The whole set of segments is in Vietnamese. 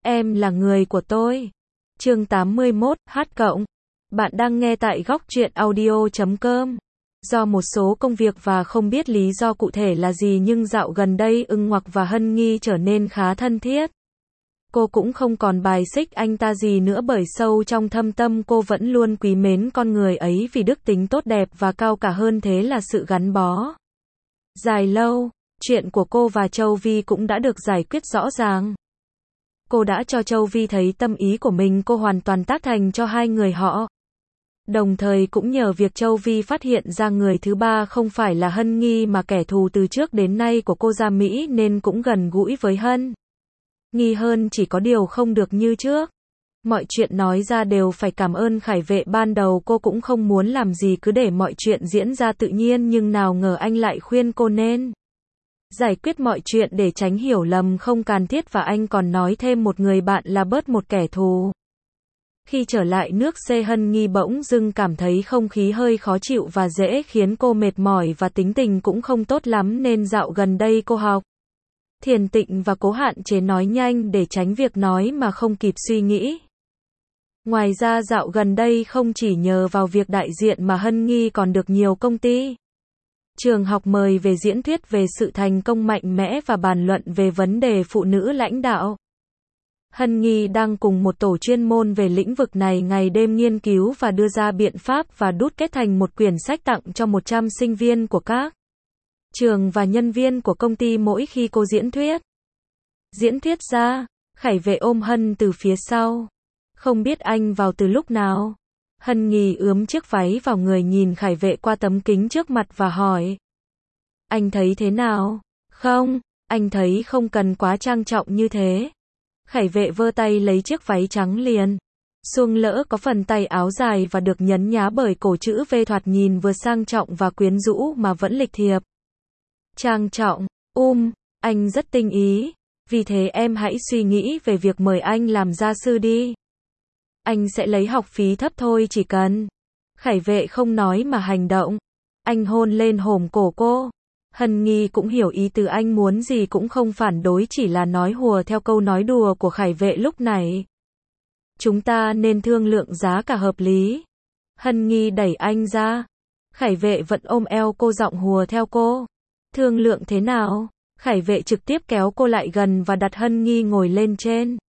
Em là người của tôi. Chương 81, hát cộng. Bạn đang nghe tại góc truyện audio.com. Do một số công việc và không biết lý do cụ thể là gì nhưng dạo gần đây Ưng Hoặc và Hân Nghi trở nên khá thân thiết. Cô cũng không còn bài xích anh ta gì nữa bởi sâu trong thâm tâm cô vẫn luôn quý mến con người ấy vì đức tính tốt đẹp và cao cả hơn thế là sự gắn bó dài lâu. Chuyện của cô và Châu Vi cũng đã được giải quyết rõ ràng. Cô đã cho Châu Vi thấy tâm ý của mình, cô hoàn toàn tác thành cho hai người họ. Đồng thời cũng nhờ việc Châu Vi phát hiện ra người thứ ba không phải là Hân Nghi mà kẻ thù từ trước đến nay của cô ra Mỹ nên cũng gần gũi với Hân Nghi hơn, chỉ có điều không được như trước. Mọi chuyện nói ra đều phải cảm ơn Khải Vệ, ban đầu cô cũng không muốn làm gì cứ để mọi chuyện diễn ra tự nhiên nhưng nào ngờ anh lại khuyên cô nên giải quyết mọi chuyện để tránh hiểu lầm không cần thiết và anh còn nói thêm một người bạn là bớt một kẻ thù. Khi trở lại nước C, Hân Nghi bỗng dưng cảm thấy không khí hơi khó chịu và dễ khiến cô mệt mỏi và tính tình cũng không tốt lắm nên dạo gần đây cô học thiền tịnh và cố hạn chế nói nhanh để tránh việc nói mà không kịp suy nghĩ. Ngoài ra dạo gần đây không chỉ nhờ vào việc đại diện mà Hân Nghi còn được nhiều công ty, trường học mời về diễn thuyết về sự thành công mạnh mẽ và bàn luận về vấn đề phụ nữ lãnh đạo. Hân Nghi đang cùng một tổ chuyên môn về lĩnh vực này ngày đêm nghiên cứu và đưa ra biện pháp và đúc kết thành một quyển sách tặng cho 100 sinh viên của các trường và nhân viên của công ty mỗi khi cô diễn thuyết. Diễn thuyết ra, Khải Vệ ôm Hân từ phía sau. Không biết anh vào từ lúc nào. Hân Nghi ướm chiếc váy vào người, nhìn Khải Vệ qua tấm kính trước mặt và hỏi. Anh thấy thế nào? Không, anh thấy không cần quá trang trọng như thế. Khải Vệ vơ tay lấy chiếc váy trắng liền suông lỡ có phần tay áo dài và được nhấn nhá bởi cổ chữ V, thoạt nhìn vừa sang trọng và quyến rũ mà vẫn lịch thiệp. Trang trọng, anh rất tinh ý. Vì thế em hãy suy nghĩ về việc mời anh làm gia sư đi. Anh sẽ lấy học phí thấp thôi, chỉ cần. Khải Vệ không nói mà hành động. Anh hôn lên hổm cổ cô. Hân Nghi cũng hiểu ý từ anh muốn gì, cũng không phản đối, chỉ là nói hùa theo câu nói đùa của Khải Vệ lúc này. Chúng ta nên thương lượng giá cả hợp lý. Hân Nghi đẩy anh ra. Khải Vệ vẫn ôm eo cô, giọng hùa theo cô. Thương lượng thế nào? Khải Vệ trực tiếp kéo cô lại gần và đặt Hân Nghi ngồi lên trên.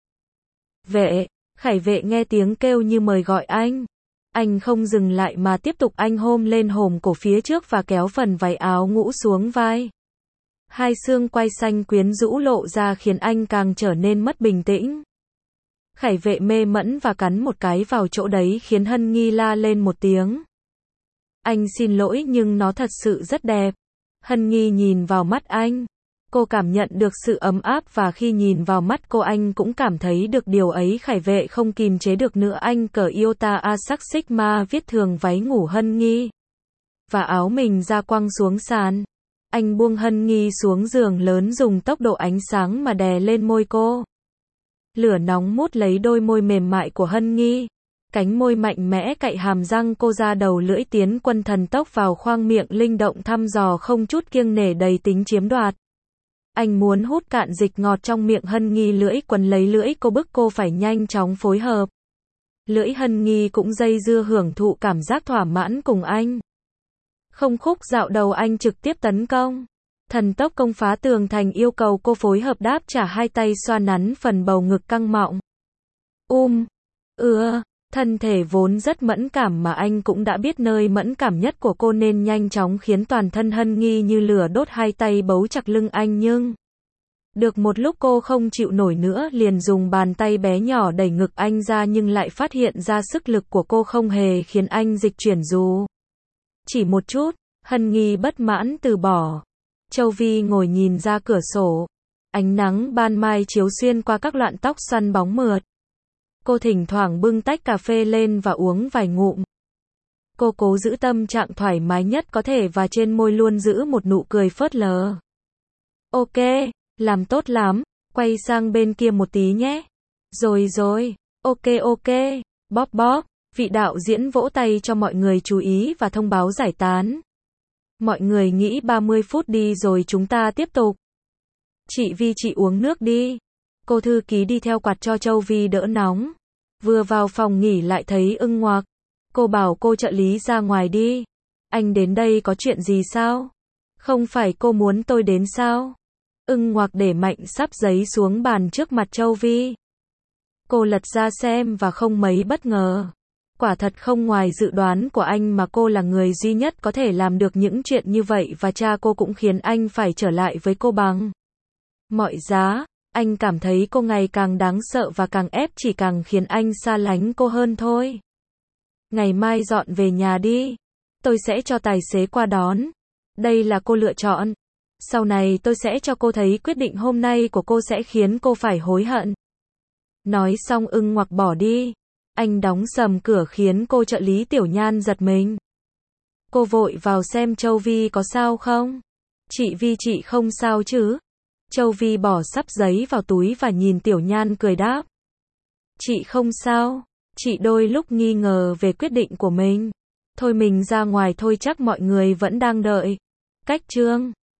Vệ. Khải Vệ nghe tiếng kêu như mời gọi anh. Anh không dừng lại mà tiếp tục, anh hôn lên hổm cổ phía trước và kéo phần váy áo ngũ xuống vai. Hai xương quai xanh quyến rũ lộ ra khiến anh càng trở nên mất bình tĩnh. Khải Vệ mê mẫn và cắn một cái vào chỗ đấy khiến Hân Nghi la lên một tiếng. Anh xin lỗi nhưng nó thật sự rất đẹp. Hân Nghi nhìn vào mắt anh. Cô cảm nhận được sự ấm áp và khi nhìn vào mắt cô anh cũng cảm thấy được điều ấy. Khải Vệ không kìm chế được nữa, anh cởi Iota A sắc Sigma viết thường váy ngủ Hân Nghi và áo mình ra quăng xuống sàn. Anh buông Hân Nghi xuống giường lớn, dùng tốc độ ánh sáng mà đè lên môi cô. Lửa nóng mút lấy đôi môi mềm mại của Hân Nghi. Cánh môi mạnh mẽ cạy hàm răng cô ra, đầu lưỡi tiến quân thần tốc vào khoang miệng, linh động thăm dò không chút kiêng nể, đầy tính chiếm đoạt. Anh muốn hút cạn dịch ngọt trong miệng Hân Nghi, lưỡi quấn lấy lưỡi cô, bức cô phải nhanh chóng phối hợp. Lưỡi Hân Nghi cũng dây dưa hưởng thụ cảm giác thỏa mãn cùng anh. Không khúc dạo đầu anh trực tiếp tấn công. Thần tốc công phá tường thành, yêu cầu cô phối hợp đáp trả, hai tay xoa nắn phần bầu ngực căng mọng. Thân thể vốn rất mẫn cảm mà anh cũng đã biết nơi mẫn cảm nhất của cô nên nhanh chóng khiến toàn thân Hân Nghi như lửa đốt, hai tay bấu chặt lưng anh nhưng được một lúc cô không chịu nổi nữa, liền dùng bàn tay bé nhỏ đẩy ngực anh ra nhưng lại phát hiện ra sức lực của cô không hề khiến anh dịch chuyển dù chỉ một chút. Hân Nghi bất mãn từ bỏ. Châu Vi ngồi nhìn ra cửa sổ. Ánh nắng ban mai chiếu xuyên qua các lọn tóc xoăn bóng mượt. Cô thỉnh thoảng bưng tách cà phê lên và uống vài ngụm. Cô cố giữ tâm trạng thoải mái nhất có thể và trên môi luôn giữ một nụ cười phớt lờ. Ok, làm tốt lắm, quay sang bên kia một tí nhé. Rồi, ok, bóp, vị đạo diễn vỗ tay cho mọi người chú ý và thông báo giải tán. Mọi người nghỉ 30 phút đi rồi chúng ta tiếp tục. Chị Vi, chị uống nước đi. Cô thư ký đi theo quạt cho Châu Vi đỡ nóng. Vừa vào phòng nghỉ lại thấy Ưng Ngoạc. Cô bảo cô trợ lý ra ngoài đi. Anh đến đây có chuyện gì sao? Không phải cô muốn tôi đến sao? Ưng Ngoạc để mạnh sắp giấy xuống bàn trước mặt Châu Vi. Cô lật ra xem và không mấy bất ngờ. Quả thật không ngoài dự đoán của anh mà cô là người duy nhất có thể làm được những chuyện như vậy và cha cô cũng khiến anh phải trở lại với cô bằng mọi giá. Anh cảm thấy cô ngày càng đáng sợ và càng ép chỉ càng khiến anh xa lánh cô hơn thôi. Ngày mai dọn về nhà đi. Tôi sẽ cho tài xế qua đón. Đây là cô lựa chọn. Sau này tôi sẽ cho cô thấy quyết định hôm nay của cô sẽ khiến cô phải hối hận. Nói xong Ưng Ngoạc bỏ đi. Anh đóng sầm cửa khiến cô trợ lý Tiểu Nhan giật mình. Cô vội vào xem Châu Vi có sao không. Chị Vi, chị không sao chứ? Châu Vi bỏ sắp giấy vào túi và nhìn Tiểu Nhan cười đáp. Chị không sao. Chị đôi lúc nghi ngờ về quyết định của mình. Thôi mình ra ngoài thôi, chắc mọi người vẫn đang đợi. Cách chương